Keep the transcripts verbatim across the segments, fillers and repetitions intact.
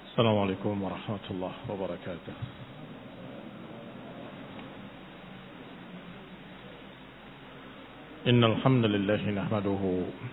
السلام عليكم ورحمة الله وبركاته. إن الحمد لله نحمده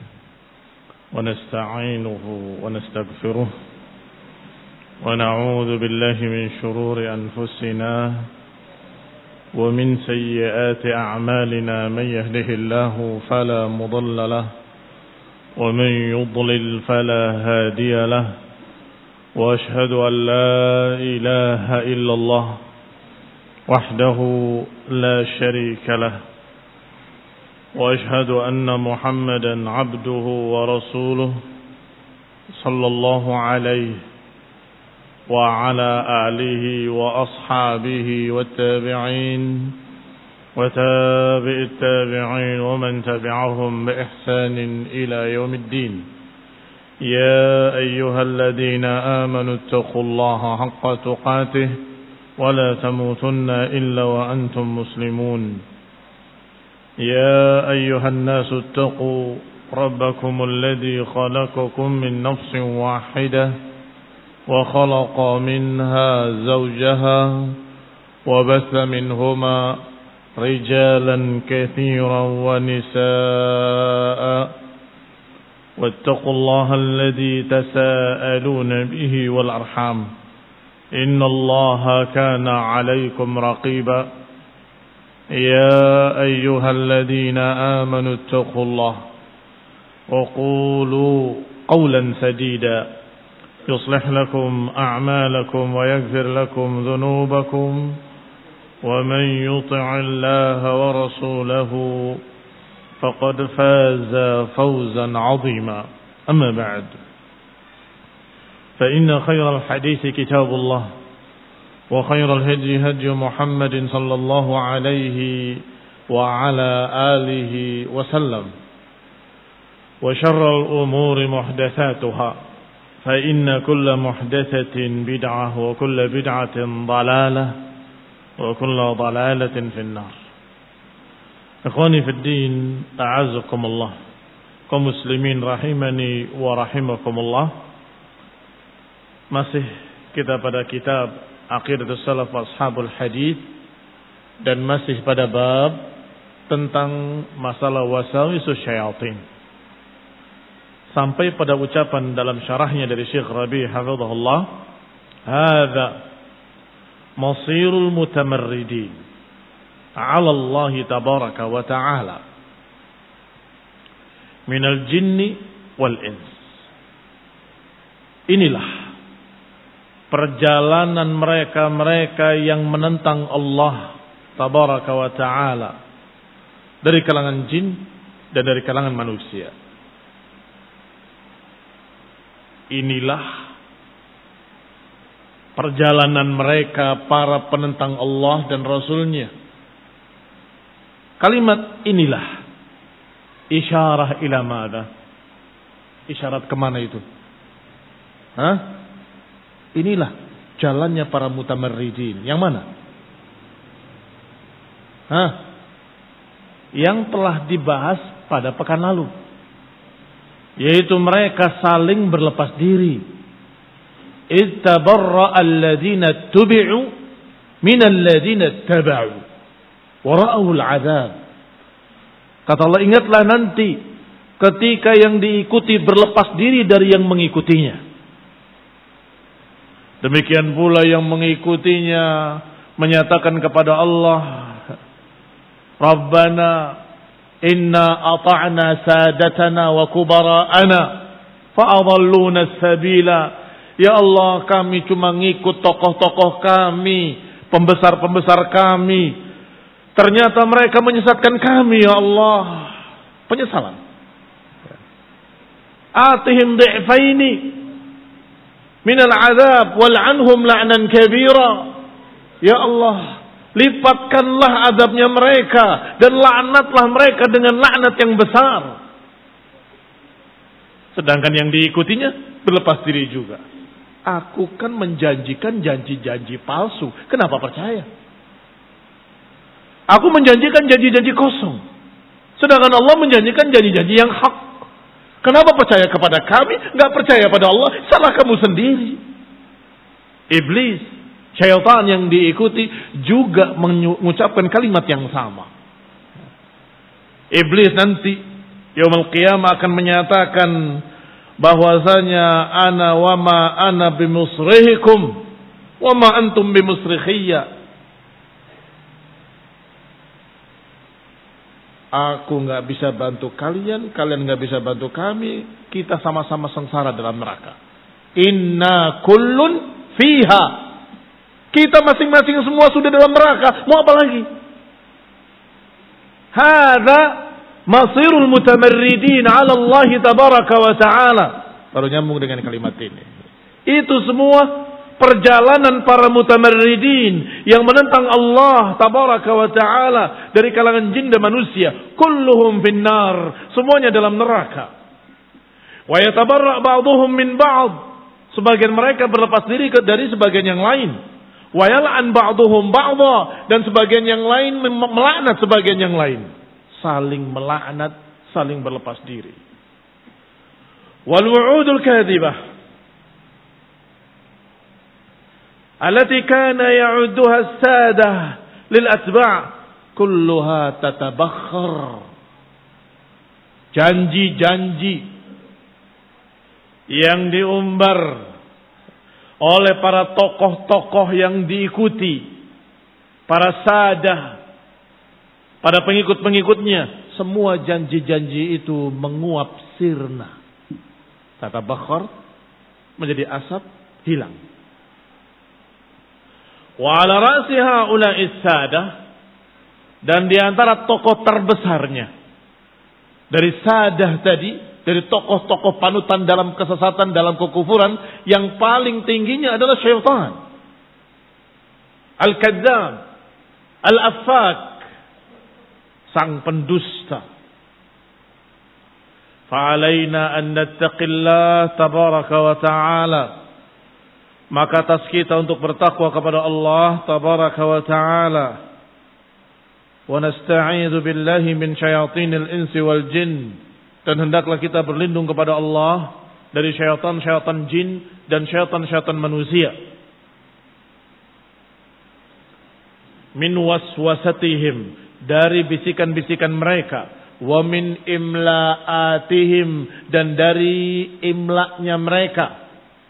ونستعينه ونستغفره ونعوذ بالله من شرور أنفسنا ومن سيئات أعمالنا. من يهده الله فلا مضل له ومن يضلل فلا هادي له، وأشهد أن لا إله إلا الله وحده لا شريك له، وأشهد أن محمدا عبده ورسوله صلى الله عليه وعلى آله وأصحابه والتابعين وتابع التابعين ومن تبعهم بإحسان إلى يوم الدين. يا أيها الذين آمنوا اتقوا الله حق تقاته ولا تموتن إلا وأنتم مسلمون. يا أيها الناس اتقوا ربكم الذي خلقكم من نفس واحدة وخلق منها زوجها وبث منهما رجالا كثيرا ونساء، واتقوا الله الذي تساءلون به والأرحام إن الله كان عليكم رقيبا. يا أيها الذين آمنوا اتقوا الله وقولوا قولا سديدا يصلح لكم أعمالكم ويغفر لكم ذنوبكم، ومن يطع الله ورسوله فقد فاز فوزا عظيما. أما بعد، فإن خير الحديث كتاب الله، وخير الهدي هدي محمد صلى الله عليه وعلى آله وسلم، وشر الأمور محدثاتها، فإن كل محدثة بدعة وكل بدعة ضلالة وكل ضلالة في النار. Ikhwani fi din, a'azakumullah, kaum muslimin rahimani wa rahimakumullah. Masih kita pada kitab Aqidatus Salaf Ashabul Hadith, dan masih pada bab tentang masalah wasawisus syayatin, sampai pada ucapan dalam syarahnya dari Syekh Rabi' hafizahullah, hadza masirul mutamarridin ala Allah tabaraka wa ta'ala minal jinni wal ins. Inilah perjalanan mereka-mereka yang menentang Allah tabaraka wa ta'ala dari kalangan jin dan dari kalangan manusia. Inilah perjalanan mereka para penentang Allah dan Rasulnya. Kalimat inilah isyarah ila mada? Isyarat kemana itu? Hah? Inilah jalannya para mutamarridin. Yang mana? Hah? Yang telah dibahas pada pekan lalu, yaitu mereka saling berlepas diri. Ittabarra alladhina tubi'u minal ladhina taba'u wara'ul azab. Kata Allah, ingatlah nanti ketika yang diikuti berlepas diri dari yang mengikutinya. Demikian pula yang mengikutinya menyatakan kepada Allah, Rabbana inna ata'na sadatana wa kubara'ana fa'adalluna sabila. Ya Allah, kami cuma ngikut tokoh-tokoh kami, pembesar-pembesar kami. Ternyata mereka menyesatkan kami, ya Allah. Penyesalan. Atihim di'faini minal azab wal'anhum la'nan kabira. Ya Allah, lipatkanlah azabnya mereka dan laknatlah mereka dengan laknat yang besar. Sedangkan yang diikutinya berlepas diri juga. Aku kan menjanjikan janji-janji palsu. Kenapa percaya? Aku menjanjikan janji-janji kosong. Sedangkan Allah menjanjikan janji-janji yang hak. Kenapa percaya kepada kami, nggak percaya pada Allah? Salah kamu sendiri. Iblis, syaitan yang diikuti juga mengucapkan kalimat yang sama. Iblis nanti yaumul qiyamah akan menyatakan bahwasanya ana wa ma ana bimusrihikum wa ma antum bimusrikhiyya. Aku nggak bisa bantu kalian, kalian nggak bisa bantu kami. Kita sama-sama sengsara dalam neraka. Inna kullun fiha. Kita masing-masing semua sudah dalam neraka. Mau apa lagi? Hada masirul mutamarridin ala Allah tabaraka wa ta'ala. Baru nyambung dengan kalimat ini. Itu semua perjalanan para mutamarridin yang menentang Allah tabaraka wa ta'ala dari kalangan jin dan manusia. Kulluhum finnar, semuanya dalam neraka. Wa yatabarra' ba'dhum min ba'd, sebagian mereka berlepas diri dari sebagian yang lain. Wa yal'an ba'dhum ba'dha, dan sebagian yang lain melaknat sebagian yang lain. Saling melaknat, saling berlepas diri. Wal wu'udul kadhibah التي كان يعدها السادة للأتباع كلها تتبخر. Janji-janji yang diumbar oleh para tokoh-tokoh yang diikuti, para sadah, pada pengikut-pengikutnya, semua janji-janji itu menguap sirna. Tatabakhar, menjadi asap, hilang. Wa ala ra'si haula'is sadah, dan di antara tokoh terbesarnya dari sadah tadi, dari tokoh-tokoh panutan dalam kesesatan, dalam kekufuran, yang paling tingginya adalah syaitan. Al-kadzdzab, al-affak, sang pendusta. Fa'alaina an nattaqillah tabaraka wa ta'ala. Maka atas kita untuk bertakwa kepada Allah tabaraka wa ta'ala. Wa nasta'idzu billahi min syayatinil insi wal jin. Dan hendaklah kita berlindung kepada Allah dari syaitan-syaitan jin dan syaitan-syaitan manusia. Min waswasatihim, dari bisikan-bisikan mereka. Wa min imla'atihim, dan dari imlaknya mereka.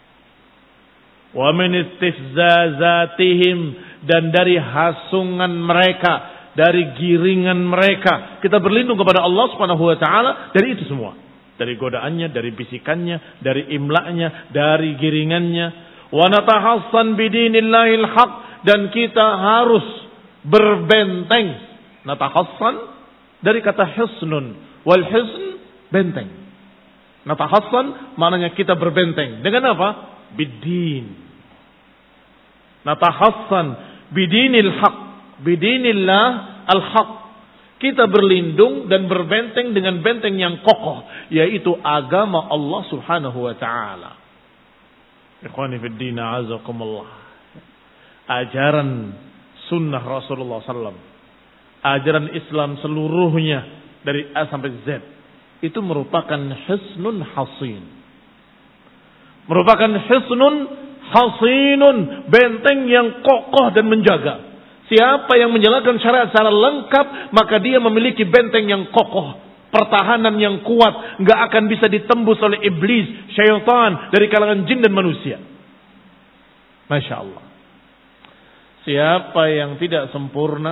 Wa min istifzazatihim, dan dari hasungan mereka, dari giringan mereka. Kita berlindung kepada Allah Subhanahu wa taala dari itu semua. Dari godaannya, dari bisikannya, dari imlaknya, dari giringannya. Wa natahassan bidinillahil haq, dan kita harus berbenteng. Natahassan dari kata hisnun, wal hisn benteng. Natahassan maknanya kita berbenteng. Dengan apa? Bidin. Natahassan bidinil haq, bidinillah al-haq. Kita berlindung dan berbenteng dengan benteng yang kokoh, yaitu agama Allah Subhanahu wa taala. Ikhwani fid din, azakumullah. Ajaran sunnah Rasulullah sallallahu alaihi wasallam, ajaran Islam seluruhnya dari A sampai Z, itu merupakan hisnun hasin. Merupakan hisnun hasinun, benteng yang kokoh dan menjaga. Siapa yang menjalankan syariat secara lengkap, maka dia memiliki benteng yang kokoh, pertahanan yang kuat, nggak akan bisa ditembus oleh iblis, syaitan dari kalangan jin dan manusia. Masya Allah. Siapa yang tidak sempurna,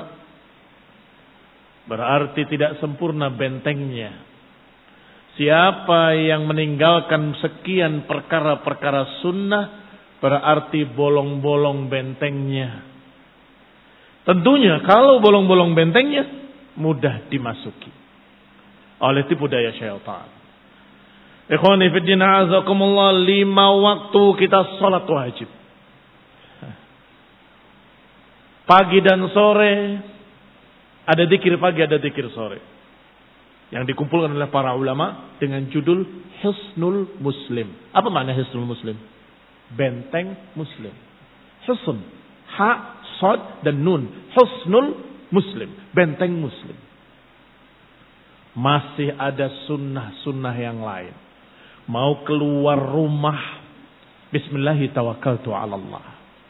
berarti tidak sempurna bentengnya. Siapa yang meninggalkan sekian perkara-perkara sunnah, berarti bolong-bolong bentengnya. Tentunya kalau bolong-bolong bentengnya mudah dimasuki oleh tipu daya syaitan. Ikhwani fid din, azakumullah, lima waktu kita salat wajib. Pagi dan sore ada zikir pagi, ada zikir sore. Yang dikumpulkan oleh para ulama dengan judul Hisnul Muslim. Apa makna Hisnul Muslim? Benteng Muslim. Hisn, ha, sad dan nun. Hisnul Muslim, benteng Muslim. Masih ada sunnah-sunnah yang lain. Mau keluar rumah, bismillahi tawakkaltu ala Allah.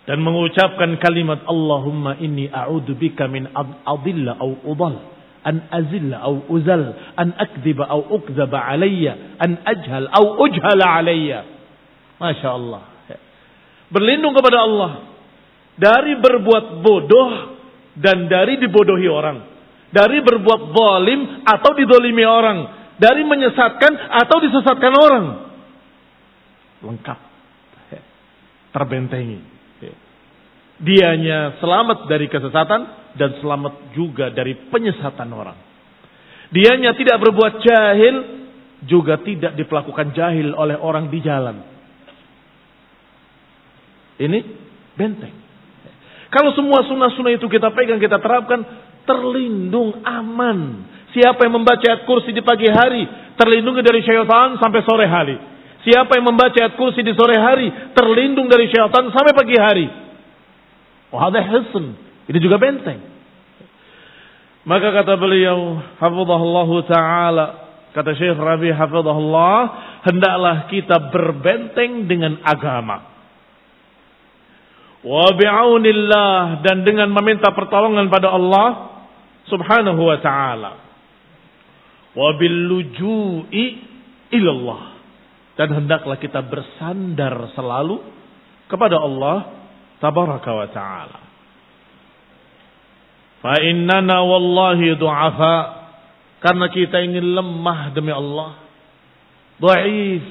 dan mengucapkan kalimat Allahumma inni a'udzubika min adilla au udal, an azilla au uzal, an akdziba au ukdzaba alayya, an ajhal au ujhala alayya. Masya Allah. Berlindung kepada Allah dari berbuat bodoh dan dari dibodohi orang, dari berbuat zalim atau didolimi orang, dari menyesatkan atau disesatkan orang. Lengkap, terbentengi. Dianya selamat dari kesesatan dan selamat juga dari penyesatan orang. Dianya tidak berbuat jahil, juga tidak diperlakukan jahil oleh orang di jalan. Ini benteng. Kalau semua sunnah-sunnah itu kita pegang, kita terapkan, terlindung, aman. Siapa yang membaca ayat kursi di pagi hari, terlindungi dari syaitan sampai sore hari. Siapa yang membaca ayat kursi di sore hari, terlindung dari syaitan sampai pagi hari. Wahada hisn. Ini juga benteng. Maka kata beliau, hafizahullah ta'ala, kata Syekh Rabi hafizahullah, hendaklah kita berbenteng dengan agama. Wa bi'aunillah, dan dengan meminta pertolongan pada Allah subhanahu wa ta'ala. Wa bil luju'i ilallah, dan hendaklah kita bersandar selalu kepada Allah tabaraka wa ta'ala. Fa innana wallahi du'afa, karena kita ini lemah demi Allah, dhaif.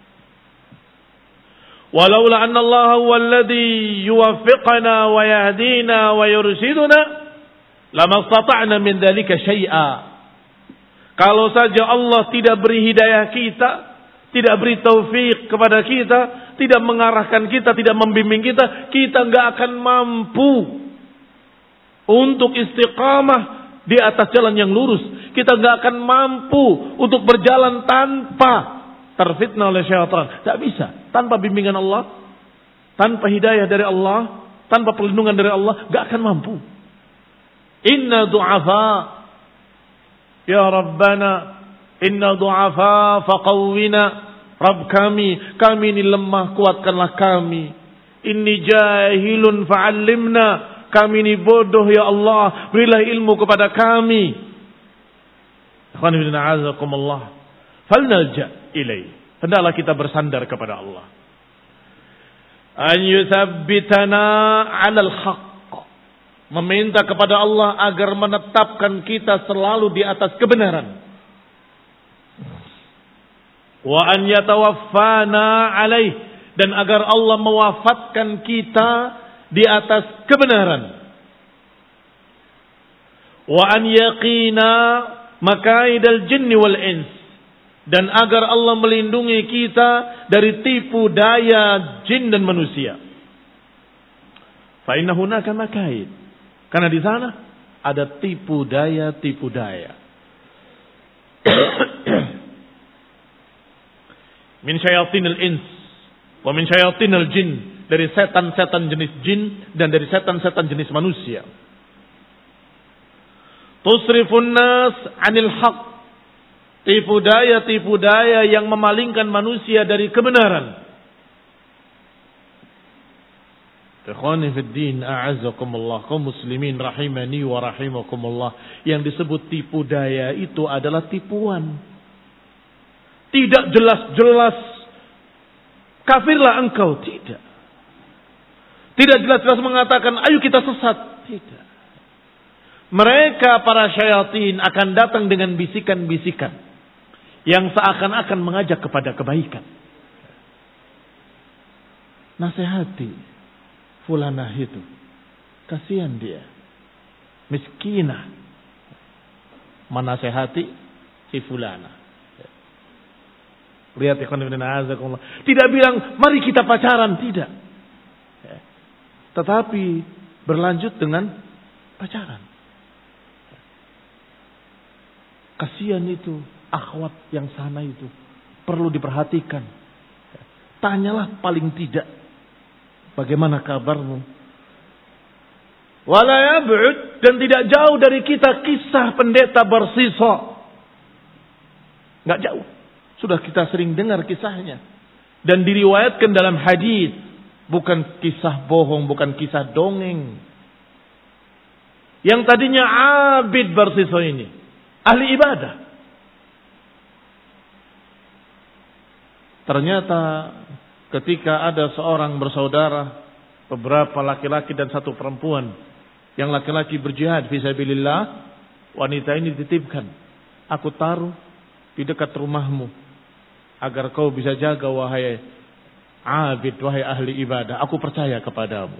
Walaula anna Allah huwa alladhi yuwaffiqana wa yahdina wa yurshiduna lama istata'na min dhalika syai'a. Kalau saja Allah tidak beri hidayah kita, tidak beri taufik kepada kita, tidak mengarahkan kita, tidak membimbing kita, kita enggak akan mampu untuk istiqamah di atas jalan yang lurus. Kita enggak akan mampu untuk berjalan tanpa terfitnah oleh syaitan. Tak bisa. Tanpa bimbingan Allah, tanpa hidayah dari Allah, tanpa perlindungan dari Allah, enggak akan mampu. Inna du'afa ya Rabbana, inna du'afa faqawwina. Rabb kami, kami ini lemah, kuatkanlah kami. Inni jahilun fa'allimna, kami ini bodoh ya Allah, berilah ilmu kepada kami. Ikhwan fillah a'azakumullah, falnalja ilaihi, hendaklah kita bersandar kepada Allah. An yuthabbitana 'alal haqq, meminta kepada Allah agar menetapkan kita selalu di atas kebenaran. Wa an yatawaffana alaih, dan agar Allah mewafatkan kita di atas kebenaran. Wa an yaqina makaidal jinni wal ins, dan agar Allah melindungi kita dari tipu daya jin dan manusia. Fa inna hunaka makaid, karena di sana ada tipu daya tipu daya. Min syayatinil ins wa min syayatinil jin, dari setan-setan jenis jin dan dari setan-setan jenis manusia. Tusrifun nas 'anil haq, tipu daya-tipu daya yang memalingkan manusia dari kebenaran. Ikhwani fid din, a'azzakumullah, kaum muslimin rahimani wa rahimakumullah, yang disebut tipu daya itu adalah tipuan. Tidak jelas-jelas kafirlah engkau, tidak. Tidak jelas-jelas mengatakan ayo kita sesat, tidak. Mereka para syayatin akan datang dengan bisikan-bisikan yang seakan-akan mengajak kepada kebaikan. Nasihati fulanah itu, kasihan dia, miskinah. Menasihati si fulanah. Lihat ikhwan fillah a'azakumullah. Tidak bilang mari kita pacaran, tidak. Tetapi berlanjut dengan pacaran. Kasihan itu akhwat yang sana itu, perlu diperhatikan. Tanyalah paling tidak, bagaimana kabarmu? Wala yab'ud, dan tidak jauh dari kita kisah pendeta Barsisa. Enggak jauh. Sudah kita sering dengar kisahnya. Dan diriwayatkan dalam hadis Bukan kisah bohong, bukan kisah dongeng. Yang tadinya abid Barsiso ini, ahli ibadah. Ternyata ketika ada seorang bersaudara, beberapa laki-laki dan satu perempuan, yang laki-laki berjihad fisabilillah, wanita ini dititipkan, aku taruh di dekat rumahmu agar kau bisa jaga wahai abid, wahai ahli ibadah, aku percaya kepadamu.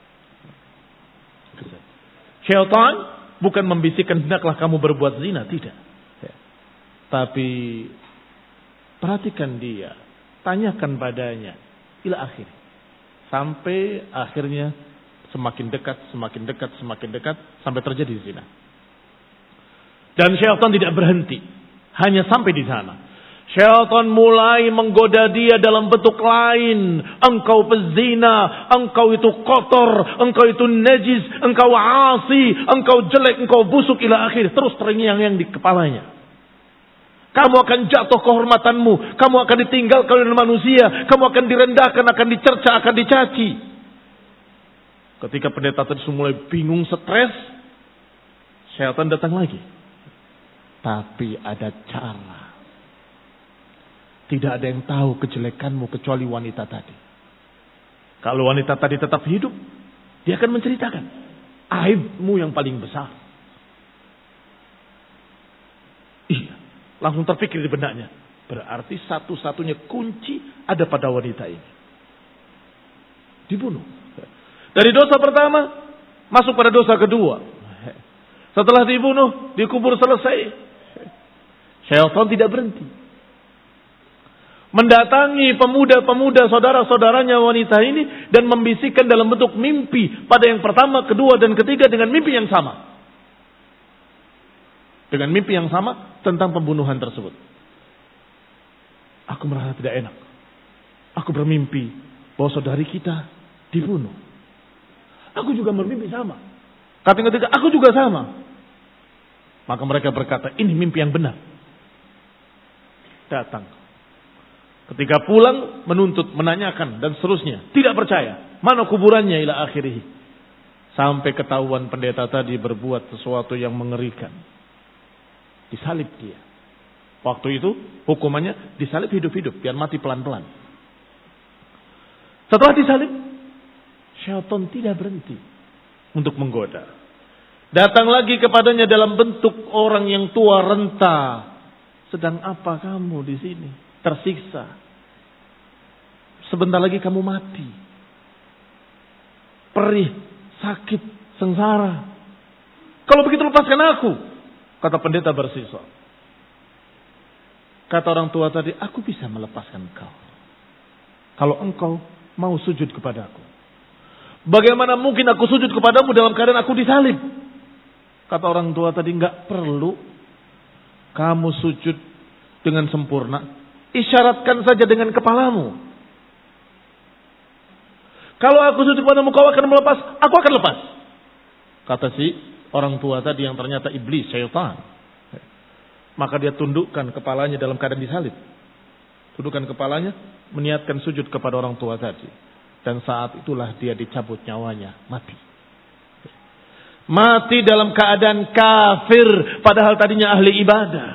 Syaitan bukan membisikkan hendaklah kamu berbuat zina, tidak. Tapi perhatikan dia, tanyakan padanya ila akhir, sampai akhirnya semakin dekat, semakin dekat, semakin dekat sampai terjadi zina. Dan syaitan tidak berhenti hanya sampai di sana. Syaitan mulai menggoda dia dalam bentuk lain. Engkau pezina, engkau itu kotor, engkau itu najis, engkau asi, engkau jelek, engkau busuk ila akhir. Terus terngiang-ngiang di kepalanya. Kamu akan jatuh kehormatanmu, kamu akan ditinggalkan oleh manusia, kamu akan direndahkan, akan dicerca, akan dicaci. Ketika pendeta tadi mulai bingung, stres, syaitan datang lagi. Tapi ada cara. Tidak ada yang tahu kejelekanmu kecuali wanita tadi. Kalau wanita tadi tetap hidup, dia akan menceritakan aibmu yang paling besar. Iya, langsung terpikir di benaknya. Berarti satu-satunya kunci ada pada wanita ini. Dibunuh. Dari dosa pertama, masuk pada dosa kedua. Setelah dibunuh, dikubur selesai. Syaitan tidak berhenti. Mendatangi pemuda-pemuda saudara-saudaranya wanita ini dan membisikkan dalam bentuk mimpi pada yang pertama, kedua dan ketiga dengan mimpi yang sama. Dengan mimpi yang sama tentang pembunuhan tersebut. Aku merasa tidak enak. Aku bermimpi bahwa saudari kita dibunuh. Aku juga bermimpi sama. Kata yang ketiga, aku juga sama. Maka mereka berkata, ini mimpi yang benar. Datang. Ketika pulang menuntut, menanyakan dan seterusnya. Tidak percaya. Mana kuburannya ila akhirih. Sampai ketahuan pendeta tadi berbuat sesuatu yang mengerikan. Disalib dia. Waktu itu hukumannya disalib hidup-hidup. Biar mati pelan-pelan. Setelah disalib, syaitan tidak berhenti untuk menggoda. Datang lagi kepadanya dalam bentuk orang yang tua renta. Sedang apa kamu di sini? Tersiksa. Sebentar lagi kamu mati. Perih, sakit, sengsara. Kalau begitu lepaskan aku. Kata pendeta Barsiso. Kata orang tua tadi, aku bisa melepaskan kau. Kalau engkau mau sujud kepadaku. Bagaimana mungkin aku sujud kepadamu dalam keadaan aku disalib? Kata orang tua tadi, enggak perlu kamu sujud dengan sempurna. Isyaratkan saja dengan kepalamu. Kalau aku sujud kepadamu, kau akan melepas, aku akan lepas. Kata si orang tua tadi yang ternyata iblis, syaitan. Maka dia tundukkan kepalanya dalam keadaan disalib. Tundukkan kepalanya, meniatkan sujud kepada orang tua tadi. Dan saat itulah dia dicabut nyawanya, mati. Mati dalam keadaan kafir, padahal tadinya ahli ibadah.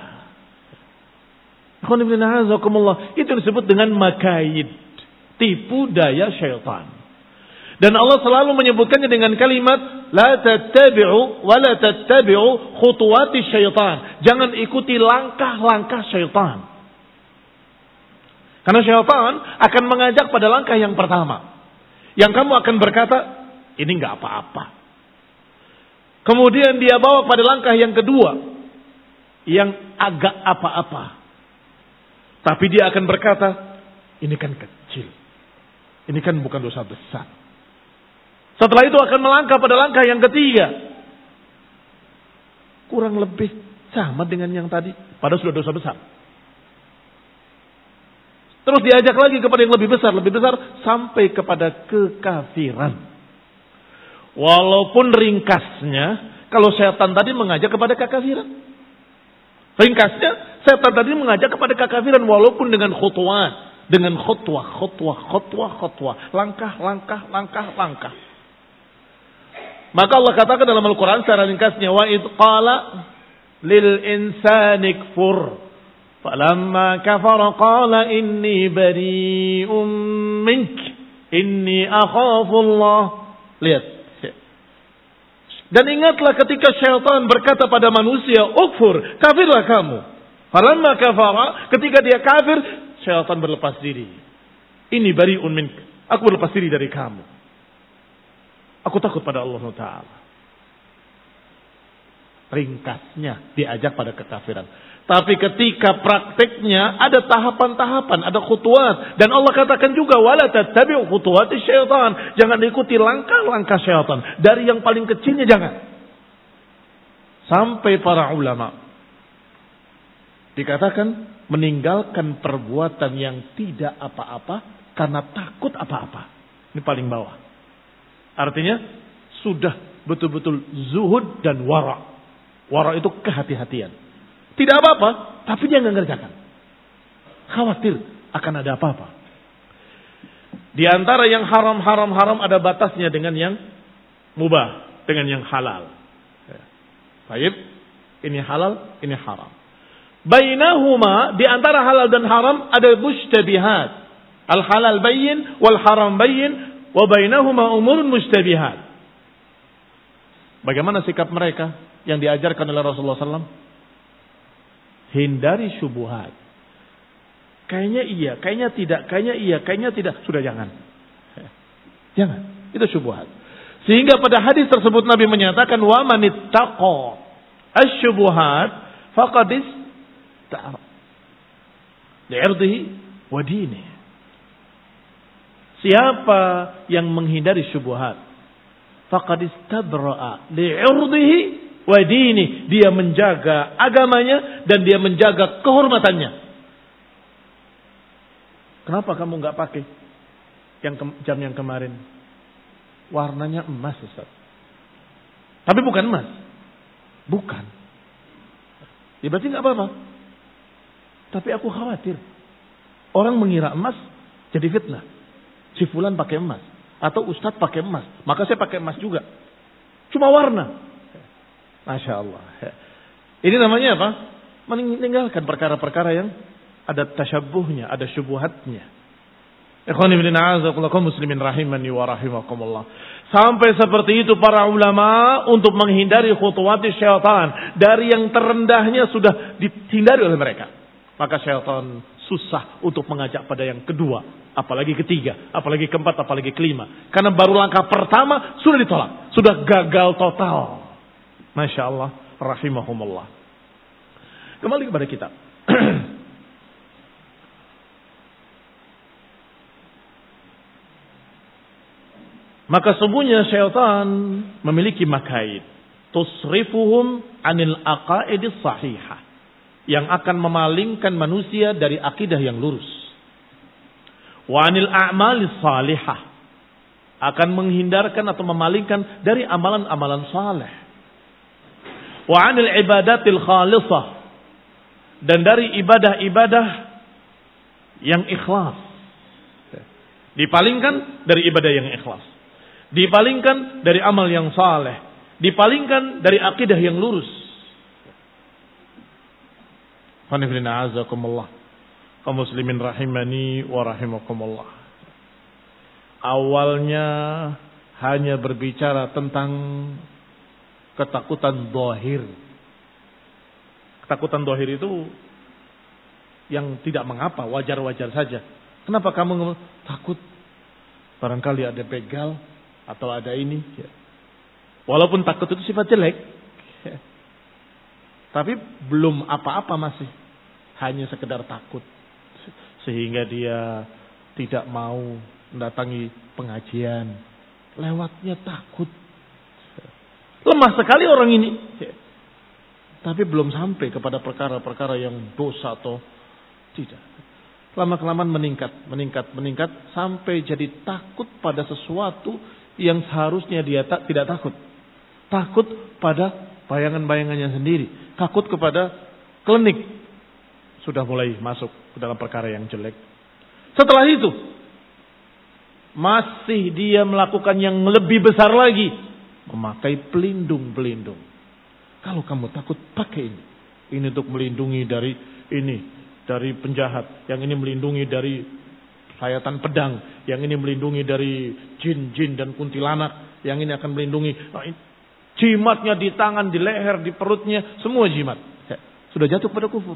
Itu disebut dengan makaid, tipu daya syaitan. Dan Allah selalu menyebutkannya dengan kalimat la tattabi'u wa la tattabi'u khutuwati syaitan. Jangan ikuti langkah-langkah syaitan. Karena syaitan akan mengajak pada langkah yang pertama. Yang kamu akan berkata, ini enggak apa-apa. Kemudian dia bawa pada langkah yang kedua, yang agak apa-apa. Tapi dia akan berkata, ini kan kecil. Ini kan bukan dosa besar. Setelah itu akan melangkah pada langkah yang ketiga. Kurang lebih sama dengan yang tadi. Padahal sudah dosa besar. Terus diajak lagi kepada yang lebih besar. Lebih besar sampai kepada kekafiran. Walaupun ringkasnya, kalau setan tadi mengajak kepada kekafiran. Ringkasnya, setan tadi mengajak kepada kekafiran walaupun dengan khutuwat. dengan khutwah, khutwah, khutwah, khutwah, langkah, langkah, langkah, langkah. Maka Allah katakan dalam Al-Quran secara ringkasnya, wa idh qala lil insani kfur falamma kafara qala inni bari'um mink inni akhafu Allah. Lihat. Dan ingatlah ketika syaitan berkata pada manusia, ukfur, kafirlah kamu. Falamma kafara, ketika dia kafir, syaitan berlepas diri. Ini bari'un mink, aku berlepas diri dari kamu. Aku takut pada Allah Taala. Ringkasnya diajak pada kekafiran. Tapi ketika prakteknya ada tahapan-tahapan, ada khutuat. Dan Allah katakan juga, wala tattabi'u khutuwati syaitan. Jangan diikuti langkah-langkah syaitan. Dari yang paling kecilnya jangan. Sampai para ulama dikatakan meninggalkan perbuatan yang tidak apa-apa karena takut apa-apa. Ini paling bawah. Artinya sudah betul-betul zuhud dan wara. Wara itu kehati-hatian. Tidak apa-apa, tapi dia nggak ngerjakan. Khawatir akan ada apa-apa. Di antara yang haram-haram-haram ada batasnya dengan yang mubah, dengan yang halal. Baik, ini halal, ini haram. Bainahuma, di antara halal dan haram ada mustabihat. Al halal bayyin wal haram bayyin wa bainahuma umurun mustabihat. Bagaimana sikap mereka yang diajarkan oleh Rasulullah sallallahu alaihi wasallam? Hindari syubhat. Kayaknya iya, kayaknya tidak, kayaknya iya, kayaknya tidak. Sudah jangan. Jangan. Itu syubhat. Sehingga pada hadis tersebut Nabi menyatakan, wa manittaqa asy-syubuhat faqad ista'ra li'irdihi wa dinihi. Siapa yang menghindari syubhat, faqad istabra'a li'irdihi wa dinihi. Dia menjaga agamanya dan dia menjaga kehormatannya. Kenapa kamu enggak pakai yang jam yang kemarin? Warnanya emas, Ustaz. Tapi bukan emas. Bukan. Ya berarti enggak apa-apa. Tapi aku khawatir orang mengira emas jadi fitnah. Si fulan pakai emas atau ustadz pakai emas, maka saya pakai emas juga. Cuma warna. Masya Allah. Ini namanya apa? Meninggalkan perkara-perkara yang ada tasyabuhnya, ada syubuhatnya. Ikhwani bin a'azakullah kaum muslimin rahimani wa rahimakumullah. Sampai seperti itu para ulama untuk menghindari khutuwati syaitan. Dari yang terendahnya sudah dihindari oleh mereka. Maka syaitan susah untuk mengajak pada yang kedua, apalagi ketiga, apalagi keempat, apalagi kelima. Karena baru langkah pertama sudah ditolak, sudah gagal total. Masya Allah, rahimahumullah. Kembali kepada kita. Maka sesungguhnya syaitan memiliki makaid, tusrifuhum anil aqaidis sahihah, yang akan memalingkan manusia dari akidah yang lurus. Wa anil a'malis salihah, akan menghindarkan atau memalingkan dari amalan-amalan saleh. Wa anil ibadatil khalisah, dan dari ibadah-ibadah yang ikhlas. Dipalingkan dari ibadah yang ikhlas. Dipalingkan dari amal yang saleh. Dipalingkan dari akidah yang lurus. Qaniflina azakumullah. Kaum muslimin rahimani wa rahimakumullah. Awalnya hanya berbicara tentang ketakutan zahir. Ketakutan zahir itu yang tidak mengapa, wajar-wajar saja. Kenapa kamu takut? Barangkali ada begal atau ada ini. Walaupun takut itu sifat jelek. Tapi belum apa-apa masih. Hanya sekedar takut. Sehingga dia tidak mau mendatangi pengajian. Lewatnya takut. Lemah sekali orang ini. Tapi belum sampai kepada perkara-perkara yang dosa atau tidak. Lama-kelamaan meningkat, meningkat, meningkat. Sampai jadi takut pada sesuatu yang seharusnya dia tak, tidak takut. Takut pada bayangan-bayangannya sendiri. Takut kepada klinik. Sudah mulai masuk ke dalam perkara yang jelek. Setelah itu masih dia melakukan yang lebih besar lagi, memakai pelindung-pelindung. Kalau kamu takut, pakai ini. Ini untuk melindungi dari ini, dari penjahat. Yang ini melindungi dari sayatan pedang. Yang ini melindungi dari jin-jin dan kuntilanak. Yang ini akan melindungi jimatnya di tangan, di leher, di perutnya, semua jimat. Sudah jatuh pada kufur.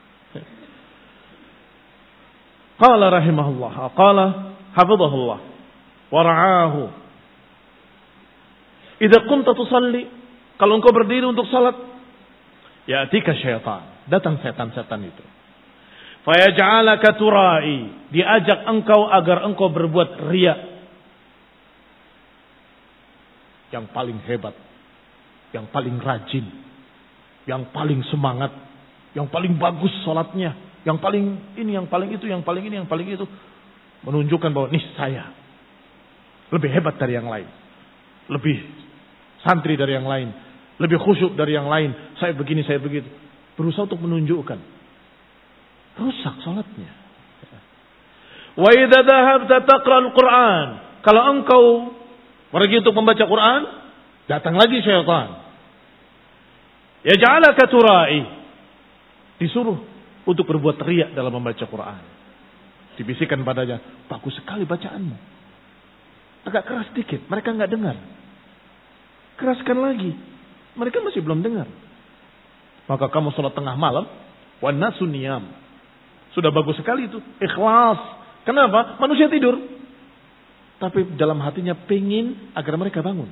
Qala rahimahullah, qala hafizahullah wa ra'ahu. Idza kunta tusalli, kalau engkau berdiri untuk salat, ya'tika syaitan, datang setan-setan itu. Fayaj'alaka tura'i, diajak engkau agar engkau berbuat riya. Yang paling hebat, yang paling rajin, yang paling semangat, yang paling bagus salatnya, yang paling ini, yang paling itu, yang paling ini, yang paling itu. Menunjukkan bahwa nih saya lebih hebat dari yang lain, lebih santri dari yang lain, lebih khusyuk dari yang lain. Saya begini, saya begitu. Berusaha untuk menunjukkan. Rusak salatnya. Wa idza dhahabta taqra al-Qur'an, kalau engkau pergi untuk membaca Quran, datang lagi syaitan. Yaj'alaka tura'i, disuruh untuk berbuat riya dalam membaca Quran. Dibisikkan padanya, bagus sekali bacaanmu. Agak keras dikit, mereka enggak dengar. Keraskan lagi, mereka masih belum dengar. Maka kamu sholat tengah malam, wan nasu niyam. Sudah bagus sekali itu, ikhlas. Kenapa? Manusia tidur. Tapi dalam hatinya pengin agar mereka bangun.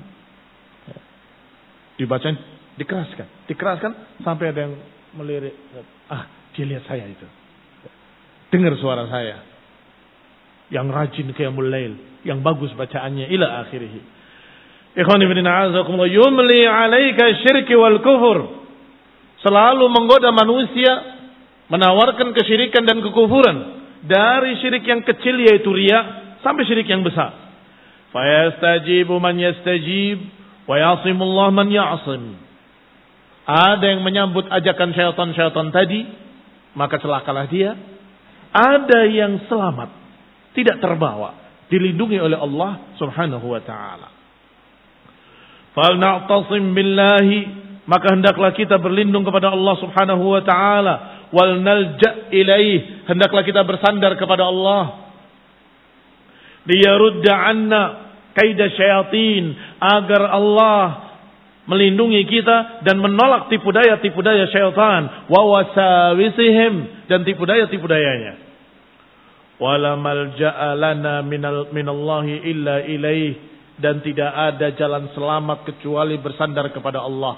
Dibacain, dikeraskan. Dikeraskan sampai ada yang melirik. Ah, dia lihat saya itu. Dengar suara saya. Yang rajin qiyamul lail. Yang bagus bacaannya. Ila akhirih. Ikhwani bin a'azakumullah. Yumli alaika syirki wal kufur. Selalu menggoda manusia. Menawarkan kesyirikan dan kekufuran. Dari syirik yang kecil yaitu riya. Sampai syirik yang besar. Fayastajibu man yastajib. Wa yasimullah man ya'asim. Ada yang menyambut ajakan syaitan-syaitan tadi, maka celakalah dia. Ada yang selamat, tidak terbawa, dilindungi oleh Allah Subhanahu wa taala. Fal na'tasim billahi, maka hendaklah kita berlindung kepada Allah Subhanahu wa taala. Wal nalja' ilaih, hendaklah kita bersandar kepada Allah. Liyarudda 'anna kaida syayatin, agar Allah melindungi kita dan menolak tipu daya-tipu daya syaitan, wa wasawisihim, dan tipu daya-tipu dayanya. Wala malja'a lana minal minallahi illa ilaih, dan tidak ada jalan selamat kecuali bersandar kepada Allah.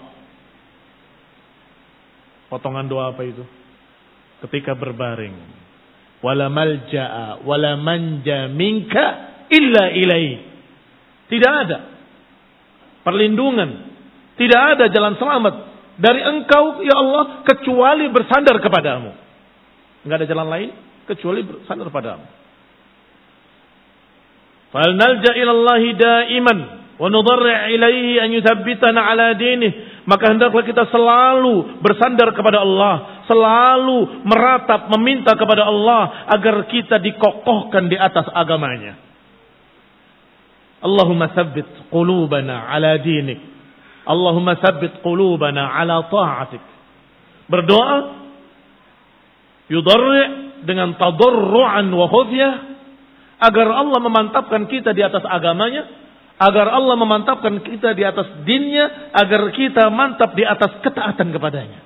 Potongan doa apa itu? Ketika berbaring. Wala malja'a wala manja minka illa ilaih. Tidak ada perlindungan, tidak ada jalan selamat dari engkau ya Allah kecuali bersandar kepadamu. Enggak ada jalan lain kecuali bersandar padamu. Fal nalja ila Allah daiman wa nudarri ilaihi an yuthabbitana ala dinih. Maka hendaklah kita selalu bersandar kepada Allah, selalu meratap meminta kepada Allah agar kita dikokohkan di atas agamanya. Allahumma tsabbit qulubana ala dinik. Allahumma tsabbit qulubana ala ta'atik. Berdoa yudarri' dengan tadarru'an wa khufyah agar Allah memantapkan kita di atas agamanya, agar Allah memantapkan kita di atas dinnya, agar kita mantap di atas ketaatan kepadanya.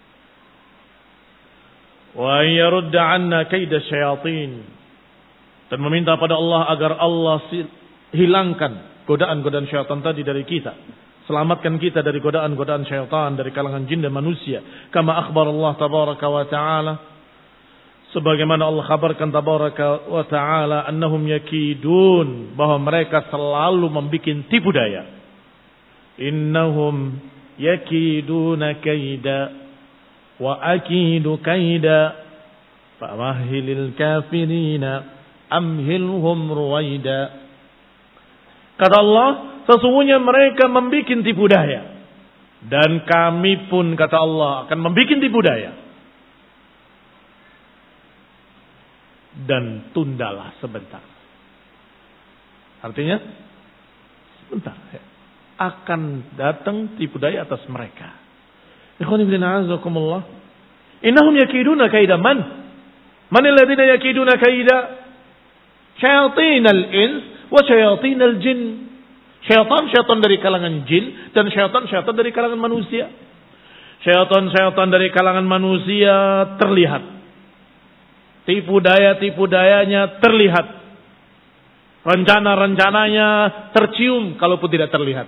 Wa yarudda 'anna kaida syayatin, dan meminta pada Allah agar Allah hilangkan godaan-godaan syaitan tadi dari kita. Selamatkan kita dari godaan-godaan syaitan dari kalangan jin dan manusia. Kama akhbar Allah tabaraka wa ta'ala, sebagaimana Allah kabarkan tabaraka wa ta'ala, annahum yakidun, bahwa mereka selalu membikin tipu daya. Innahum yakiduna kaida wa akidu kaida famahilil kafirina amhilhum ruwaida. Kata Allah, sesungguhnya mereka membikin tipu daya. Dan kami pun, kata Allah, akan membikin tipu daya. dan tundalah sebentar. Artinya sebentar ya, akan datang tipu daya atas mereka. Ikhwan fillah a'azakumullah. Innahum yakiduna kaida man? Man alladhina yakiduna kaida? Syayatin al-ins wa syayatin al-jin. Syaitan-syaitan dari kalangan jin dan syaitan-syaitan dari kalangan manusia. Syaitan-syaitan dari kalangan manusia terlihat. Tipu daya-tipu dayanya terlihat. Rencana-rencananya tercium kalaupun tidak terlihat.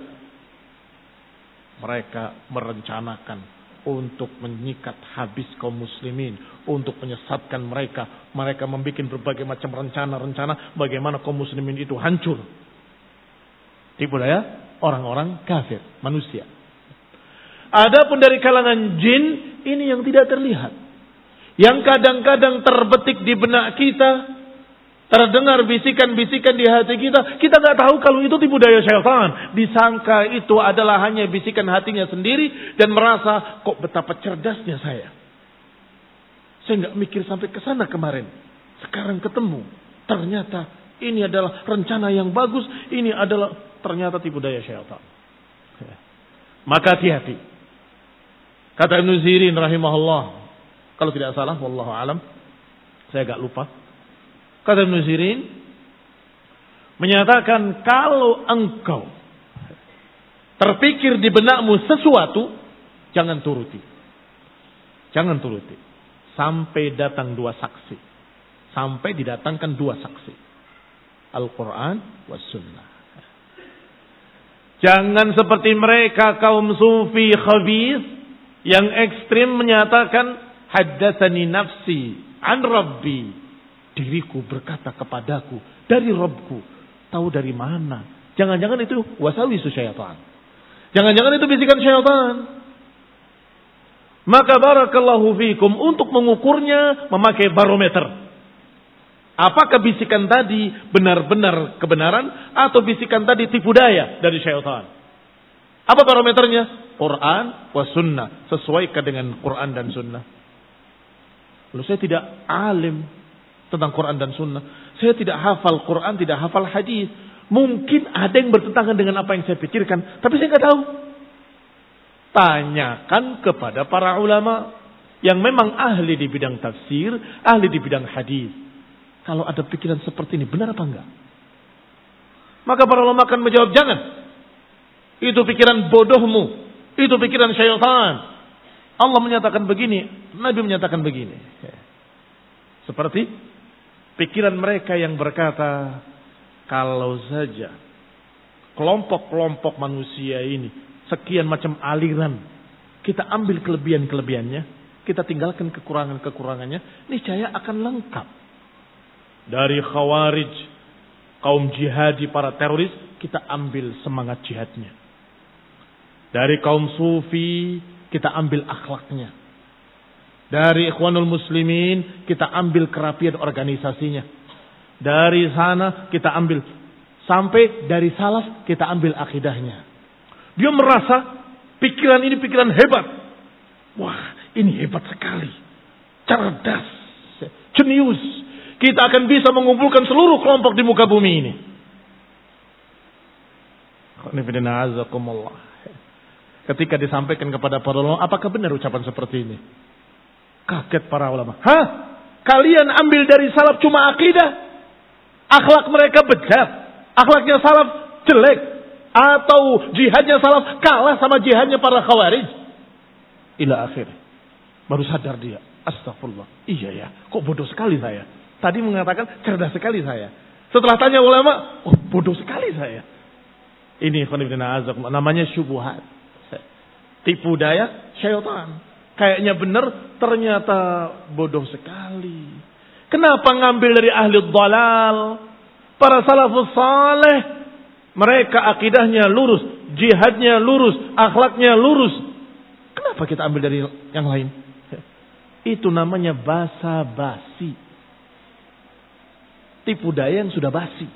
Mereka merencanakan untuk menyikat habis kaum muslimin, untuk menyesatkan mereka. Mereka membuat berbagai macam rencana-rencana bagaimana kaum muslimin itu hancur. Tipu daya orang-orang kafir, manusia. Adapun dari kalangan jin, ini yang tidak terlihat. Yang kadang-kadang terbetik di benak kita, terdengar bisikan-bisikan di hati kita, kita nggak tahu kalau itu tipu daya syaitan. Disangka itu adalah hanya bisikan hatinya sendiri dan merasa kok betapa cerdasnya saya. Saya nggak mikir sampai ke sana kemarin. Sekarang ketemu, ternyata ini adalah rencana yang bagus. Ini adalah ternyata tipu daya syaitan. Maka hati-hati. Kata Ibnu Sirin rahimahullah, kalau tidak salah, wallahu alam, saya agak lupa. Kata Ibnu Sirin menyatakan kalau engkau terpikir di benakmu sesuatu, jangan turuti. Jangan turuti. Sampai datang dua saksi. Sampai didatangkan dua saksi. Al-Quran was sunnah. Jangan seperti mereka kaum sufi khabith yang ekstrim menyatakan haddatsani nafsi an rabbi. Diriku berkata kepadaku dari Rabbku. Tahu dari mana? Jangan-jangan itu wasawisu syaitan. Jangan-jangan itu bisikan syaitan. Maka barakallahu fikum, untuk mengukurnya memakai barometer. Apakah bisikan tadi benar-benar kebenaran atau bisikan tadi tipu daya dari syaitan? Apa barometernya? Quran wa sunnah. Sesuaikan dengan Quran dan sunnah. Lalu saya tidak alim tentang Quran dan sunnah. Saya tidak hafal Quran, tidak hafal hadis. Mungkin ada yang bertentangan dengan apa yang saya pikirkan, tapi saya nggak tahu. Tanyakan kepada para ulama yang memang ahli di bidang tafsir, ahli di bidang hadis. Kalau ada pikiran seperti ini, benar apa enggak? Maka para ulama akan menjawab, jangan. Itu pikiran bodohmu. Itu pikiran syaitan. Allah menyatakan begini, Nabi menyatakan begini. Seperti pikiran mereka yang berkata, kalau saja kelompok-kelompok manusia ini, sekian macam aliran, kita ambil kelebihan-kelebihannya, kita tinggalkan kekurangan-kekurangannya, niscaya akan lengkap. Dari khawarij, kaum jihadi, para teroris, kita ambil semangat jihadnya. Dari kaum sufi, kita ambil akhlaknya. Dari ikhwanul muslimin, kita ambil kerapian organisasinya. Dari sana, kita ambil. Sampai dari salaf, kita ambil akidahnya. Dia merasa, pikiran ini pikiran hebat. Wah, ini hebat sekali. Cerdas. Jenius. Kita akan bisa mengumpulkan seluruh kelompok di muka bumi ini. Ketika disampaikan kepada para ulama, apakah benar ucapan seperti ini? Kaget para ulama. Hah? Kalian ambil dari salaf cuma akidah? Akhlak mereka bejat. Akhlaknya salaf jelek. Atau jihadnya salaf kalah sama jihadnya para khawarij. Ila akhir. Baru sadar dia. Astagfirullah. Iya ya. Kok bodoh sekali saya. Tadi mengatakan cerdas sekali saya. Setelah tanya ulama, oh bodoh sekali saya. Ini namanya syubhat. Tipu daya syaitan. Kayaknya benar, ternyata bodoh sekali. Kenapa ngambil dari ahli dhalal? Para salafus saleh, mereka akidahnya lurus, jihadnya lurus, akhlaknya lurus. Kenapa kita ambil dari yang lain? Itu namanya basa-basi. Tipu daya yang sudah basi.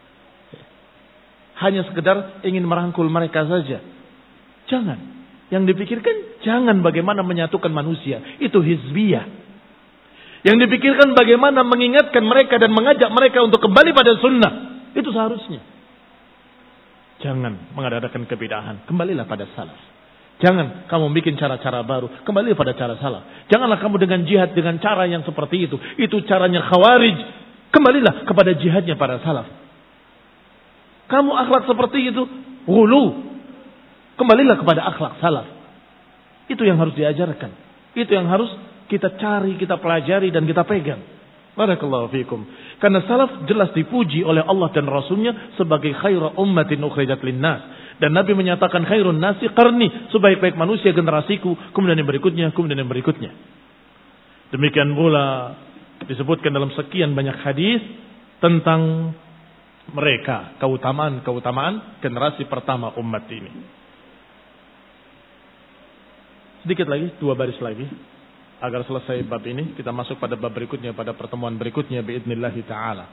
Hanya sekedar ingin merangkul mereka saja. Jangan. Yang dipikirkan jangan bagaimana menyatukan manusia. Itu hizbiyah. Yang dipikirkan bagaimana mengingatkan mereka dan mengajak mereka untuk kembali pada sunnah. Itu seharusnya. Jangan mengadakan kebidahan. Kembalilah pada salaf. Jangan kamu bikin cara-cara baru. Kembalilah pada cara salaf. Janganlah kamu dengan jihad dengan cara yang seperti itu. Itu caranya khawarij. Kembalilah kepada jihadnya para salaf. Kamu akhlak seperti itu, ghulu. Kembalilah kepada akhlak salaf. Itu yang harus diajarkan. Itu yang harus kita cari, kita pelajari dan kita pegang. Barakallahu fikum. Karena salaf jelas dipuji oleh Allah dan Rasulnya sebagai khairu ummatin ukhrijat linnas. Dan Nabi menyatakan khairun nasi qarni, sebaik-baik manusia generasiku, kemudian yang berikutnya, kemudian yang berikutnya. Demikian pula disebutkan dalam sekian banyak hadis tentang mereka, keutamaan-keutamaan generasi pertama umat ini. Sedikit lagi, dua baris lagi. Agar selesai bab ini, kita masuk pada bab berikutnya, pada pertemuan berikutnya biidznillah ta'ala.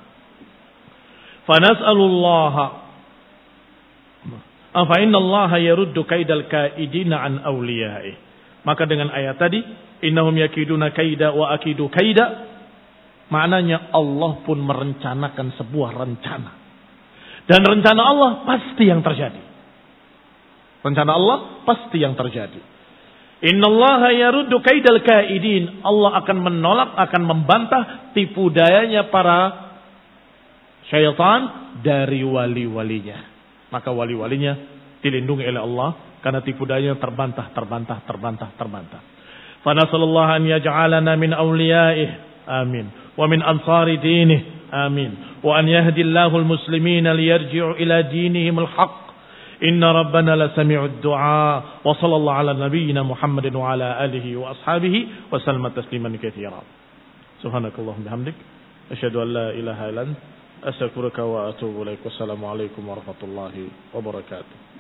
Fanas'alullaha Afa inna Allah yaruddu kaidal kaidina an awliyai. Maka dengan ayat tadi, innahum yakiduna kaida wa akidu kaida, maknanya Allah pun merencanakan sebuah rencana. Dan rencana Allah pasti yang terjadi. Rencana Allah pasti yang terjadi. Inna Allah yaruddu kaidal kaidin. Allah akan menolak, akan membantah tipu dayanya para syaitan dari wali-walinya. Maka wali-walinya dilindungi oleh Allah karena tipu dayanya terbantah, terbantah, terbantah, terbantah. Fa nasallallahu an yaj'alana min awliyaih. Amin. Wa min ansari dinih. Amin. Wa an yahdillahu al-muslimina liyarji'u ila dinihim al-haq. Inna rabbana la sami'ud du'a. Wa sallallahu ala nabiyyina Muhammadin wa ala alihi wa ashabihi wa sallama tasliman katsira. Subhanakallahumma bihamdik asyhadu an la ilaha illa anta astaghfiruka wa atubu ilaik. Wassalamu alaikum warahmatullahi wabarakatuh.